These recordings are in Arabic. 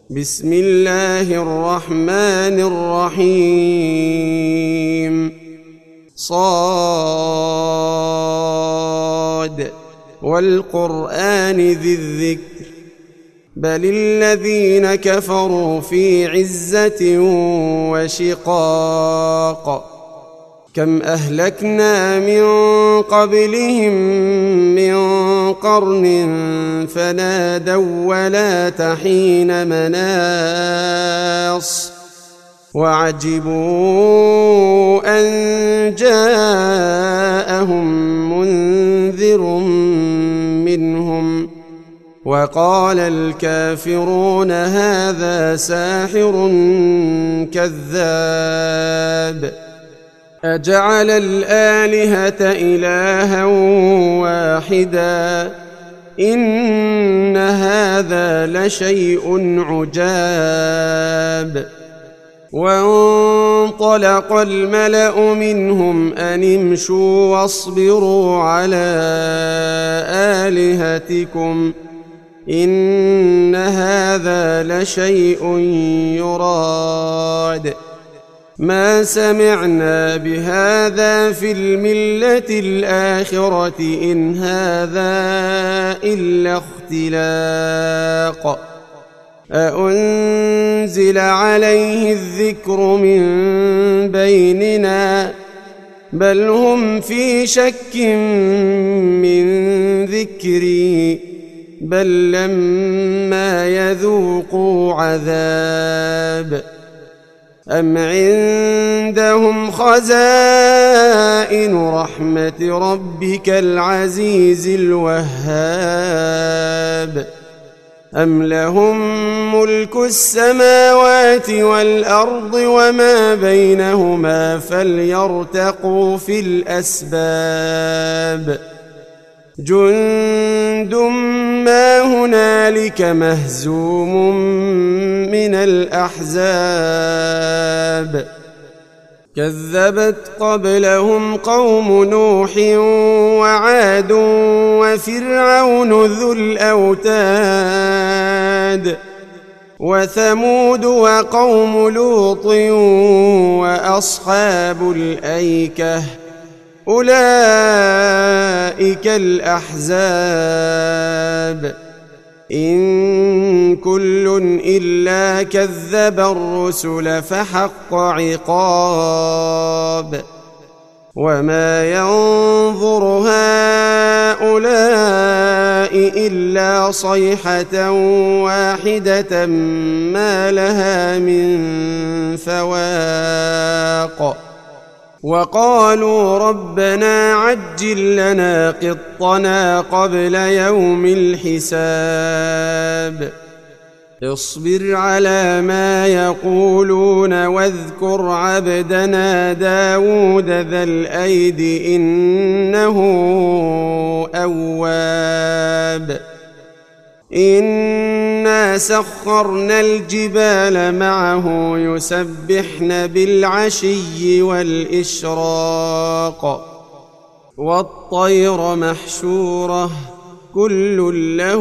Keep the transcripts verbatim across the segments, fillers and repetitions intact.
بسم الله الرحمن الرحيم صاد والقرآن ذي الذكر بل الذين كفروا في عزة وشقاق كم أهلكنا من قبلهم من قرن فنادوا ولا حين مناص وعجبوا أن جاءهم منذر منهم وقال الكافرون هذا ساحر كذاب أجعل الآلهة إلها واحدا إن هذا لشيء عجاب وانطلق الملأ منهم أن امشوا واصبروا على آلهتكم إن هذا لشيء يراد ما سمعنا بهذا في الملة الآخرة إن هذا إلا اختلاق أأنزل عليه الذكر من بيننا بل هم في شك من ذكري بل لما يذوقوا عذاب أم عندهم خزائن رحمة ربك العزيز الوهاب أم لهم ملك السماوات والأرض وما بينهما فليرتقوا في الأسباب جند ما هنالك مهزوم من الأحزاب كذبت قبلهم قوم نوح وعاد وفرعون ذو الأوتاد وثمود وقوم لوط وأصحاب الأيكة أولئك الأحزاب إن كل إلا كذب الرسل فحق عقاب وما ينظر هؤلاء إلا صيحة واحدة ما لها من فواق وقالوا ربنا عجل لنا قطنا قبل يوم الحساب اصبر على ما يقولون واذكر عبدنا داود ذا الأيد إنه أواب إنا سخرنا الجبال معه يسبحن بالعشي والإشراق والطير محشورة كل له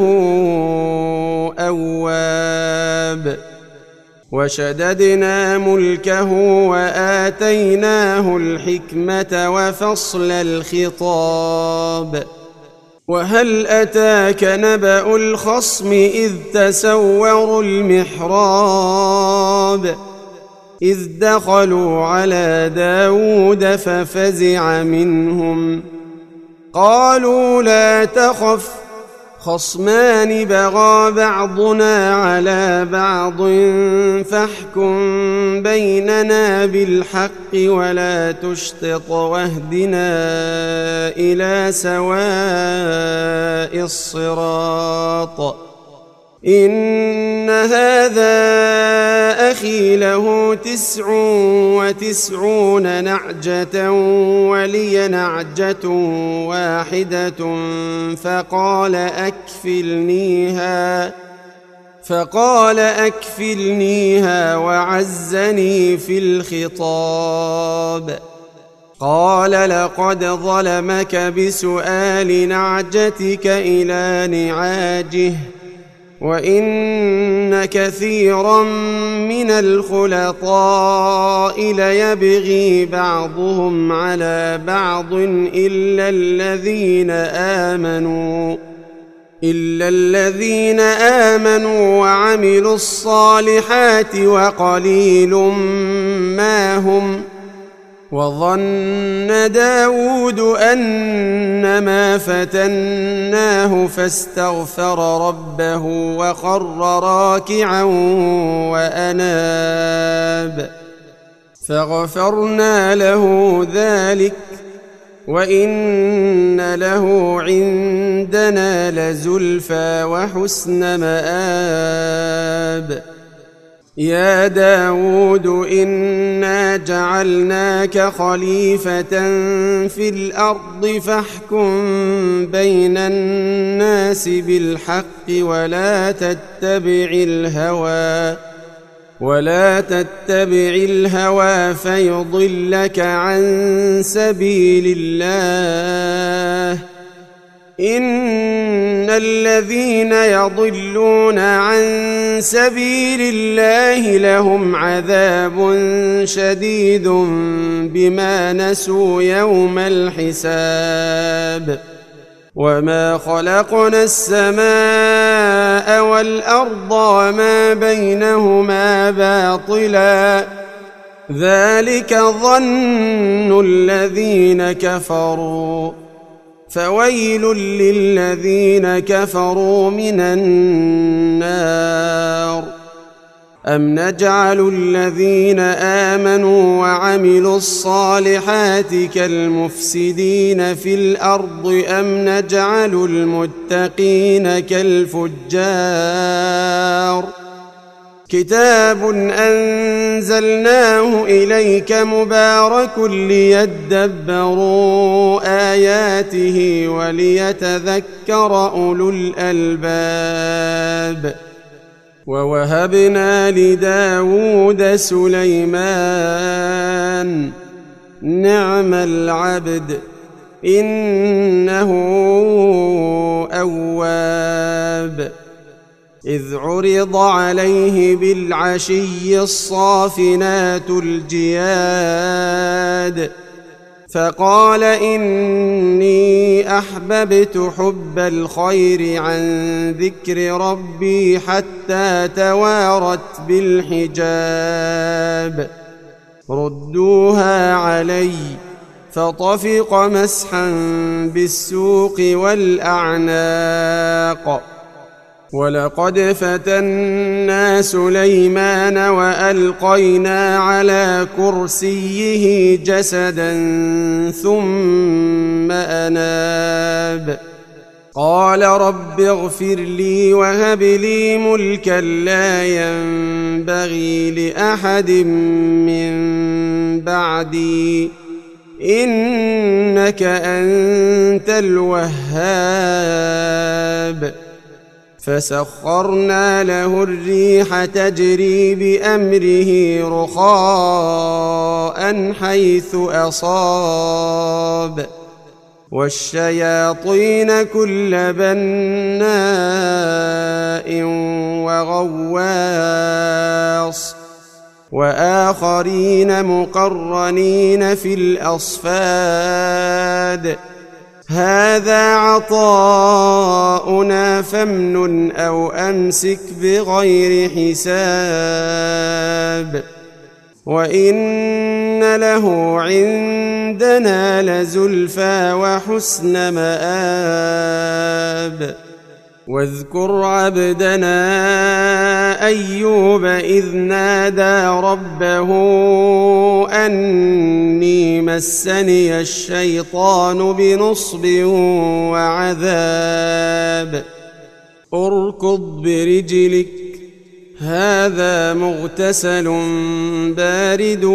أواب وشددنا ملكه وآتيناه الحكمة وفصل الخطاب وهل أتاك نبأ الخصم إذ تسوروا المحراب إذ دخلوا على داود ففزع منهم قالوا لا تخف خصمان بغى بعضنا على بعض فاحكم بيننا بالحق ولا تشطط واهدنا إلى سواء الصراط إن هذا أخي له تسع وتسعون نعجة ولي نعجة واحدة فقال أكفلنيها فقال أكفلنيها وعزني في الخطاب قال لقد ظلمك بسؤال نعجتك إلى نعاجه وإن كثيرا من الخلطاء ليبغي بعضهم على بعض إلا الذين آمنوا إلا الذين آمنوا وعملوا الصالحات وقليل ما هم. وظن داود أنما فتناه فاستغفر ربه وخر راكعا وأناب فغفرنا له ذلك وإن له عندنا لزلفى وحسن مآب. يا داود إنا جعلناك خليفة في الأرض فاحكم بين الناس بالحق ولا تتبع الهوى ولا تتبع الهوى فيضلك عن سبيل الله. إن الذين يضلون عن سبيل الله لهم عذاب شديد بما نسوا يوم الحساب. وما خلقنا السماء والأرض وما بينهما باطلا ذلك ظن الذين كفروا فويل للذين كفروا من النار. أم نجعل الذين آمنوا وعملوا الصالحات كالمفسدين في الأرض أم نجعل المتقين كالفجار. كتاب أنزلناه إليك مبارك ليدبروا آياته وليتذكر أولو الألباب. ووهبنا لداود سليمان نعم العبد إنه أواب. إذ عرض عليه بالعشي الصافنات الجياد فقال إني أحببت حب الخير عن ذكر ربي حتى توارت بالحجاب. ردوها علي فطفق مسحا بالسوق والأعناق. ولقد فتنا سليمان وألقينا على كرسيه جسدا ثم أناب قال رب اغفر لي وهب لي ملكا لا ينبغي لأحد من بعدي إنك أنت الوهاب. فسخرنا له الريح تجري بأمره رخاء حيث أصاب والشياطين كل بناء وغواص وآخرين مقرنين في الأصفاد. هذا عطاؤنا فامنن أو أمسك بغير حساب. وإن له عندنا لزلفى وحسن مآب. واذكر عبدنا أيوب إذ نادى ربه أني مسني الشيطان بنصب وعذاب. اركض برجلك هذا مغتسل بارد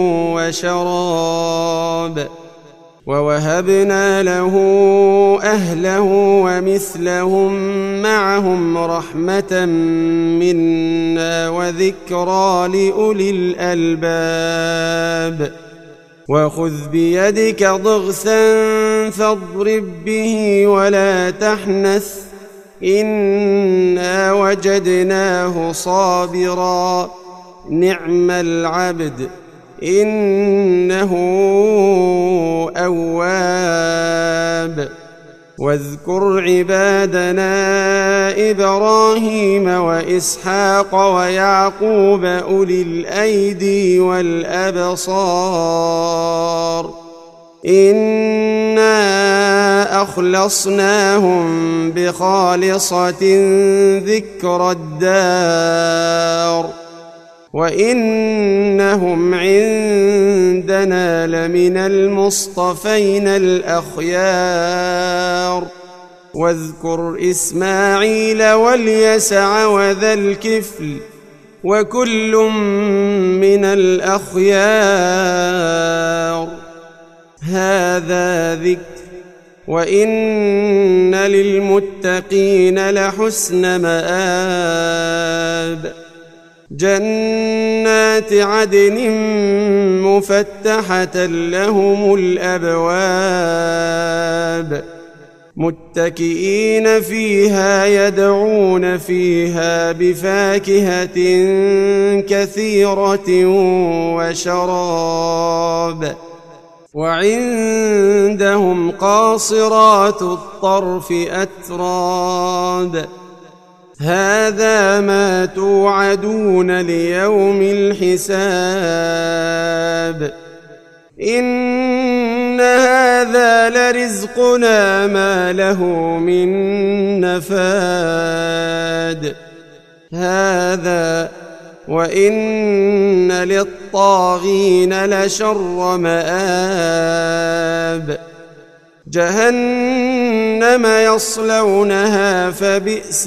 وشراب. ووهبنا له أهله ومثلهم معهم رحمة منا وذكرى لأولي الألباب. وخذ بيدك ضغثا فاضرب به ولا تحنث إنا وجدناه صابرا نعم العبد إنه أواب. واذكر عبادنا إبراهيم وإسحاق ويعقوب أولي الأيدي والأبصار إنا أخلصناهم بخالصة ذكر الدار وإنهم عندنا لمن المصطفين الأخيار. واذكر إسماعيل واليسع وذا الكفل وكل من الأخيار هذا ذكر وإن للمتقين لحسن مآب. جنات عدن مفتحة لهم الأبواب متكئين فيها يدعون فيها بفاكهة كثيرة وشراب وعندهم قاصرات الطرف أتراب هذا ما توعدون ليوم الحساب إن هذا لرزقنا ما له من نفاد. هذا وإن للطاغين لشر مآب. جهنم يصلونها فبئس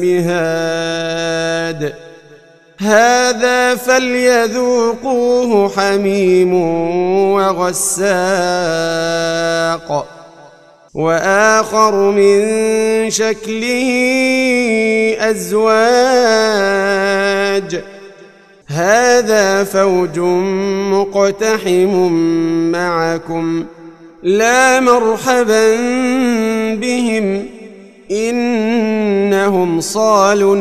المهاد. هذا فليذوقوه حميم وغساق وآخر من شكله أزواج هذا فوج مقتحم معكم لا مرحبا بهم إنهم صالوا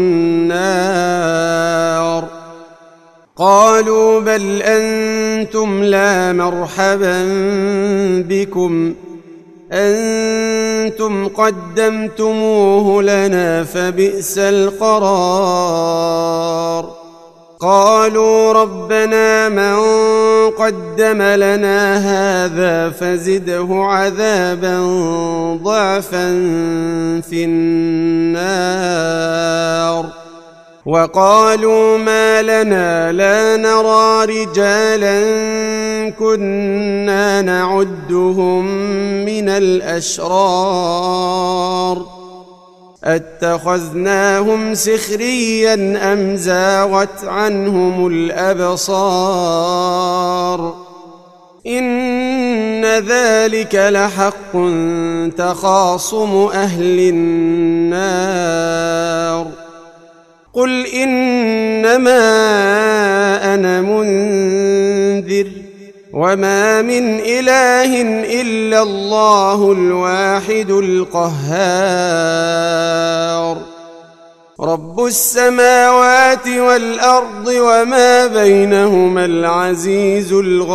النار. قالوا بل أنتم لا مرحبا بكم أنتم قدمتموه لنا فبئس القرار. قالوا ربنا من قدم لنا هذا فزده عذابا ضعفا في النار. وقالوا ما لنا لا نرى رجالا كنا نعدهم من الأشرار أتخذناهم سخريا أم زاغت عنهم الأبصار إن ذلك لحق تخاصم أهل النار. قل إنما أنا منذر وما من إله إلا الله الواحد القهار. رب السماوات والأرض وما بينهما العزيز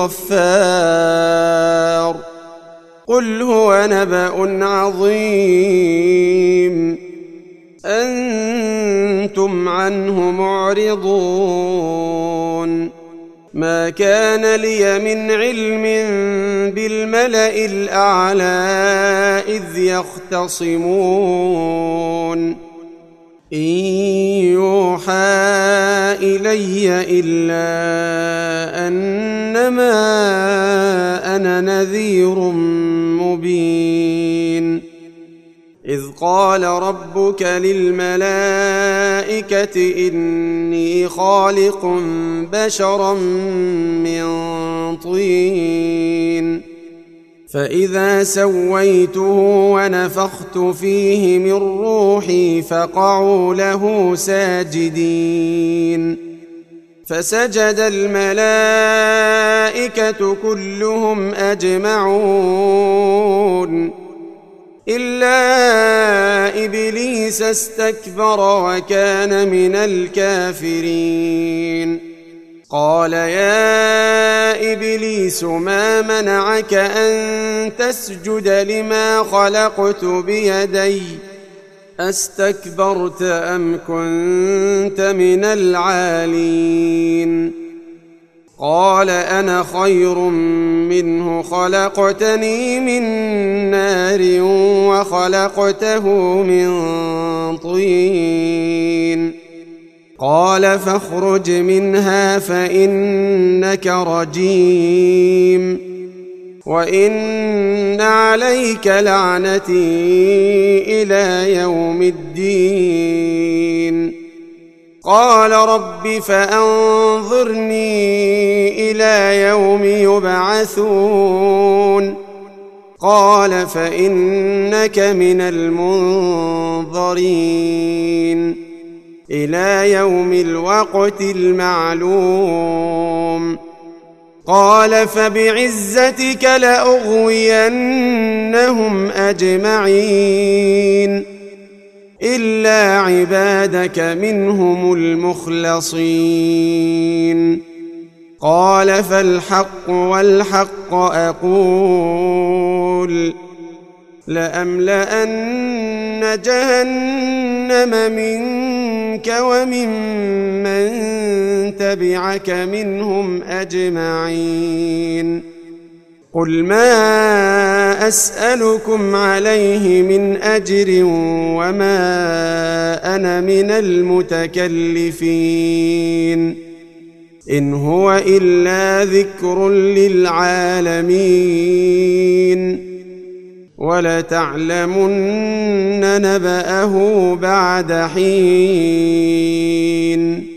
الغفار. قل هو نبأ عظيم أنتم عنه معرضون. ما كان لي من علم بالملأ الأعلى إذ يختصمون إن يوحى إلي إلا أنما أنا نذير مبين. إذ قال ربك للملائكة إني خالق بشرا من طين فإذا سويته ونفخت فيه من روحي فقعوا له ساجدين. فسجد الملائكة كلهم أجمعون إلا إبليس استكبر وكان من الكافرين. قال يا إبليس ما منعك أن تسجد لما خلقت بيدي أستكبرت أم كنت من العالين؟ قال أنا خير منه خلقتني من نار وخلقته من طين. قال فاخرج منها فإنك رجيم وإن عليك لعنتي إلى يوم الدين. قال رب فأنظرني إلى يوم يبعثون. قال فإنك من المنظرين إلى يوم الوقت المعلوم. قال فبعزتك لأغوينهم أجمعين إلا عبادك منهم المخلصين. قال فالحق والحق أقول لأملأن جهنم منك وممن تبعك منهم أجمعين. قل ما أسألكم عليه من أجر وما أنا من المتكلفين إن هو إلا ذكر للعالمين ولتعلمن نبأه بعد حين.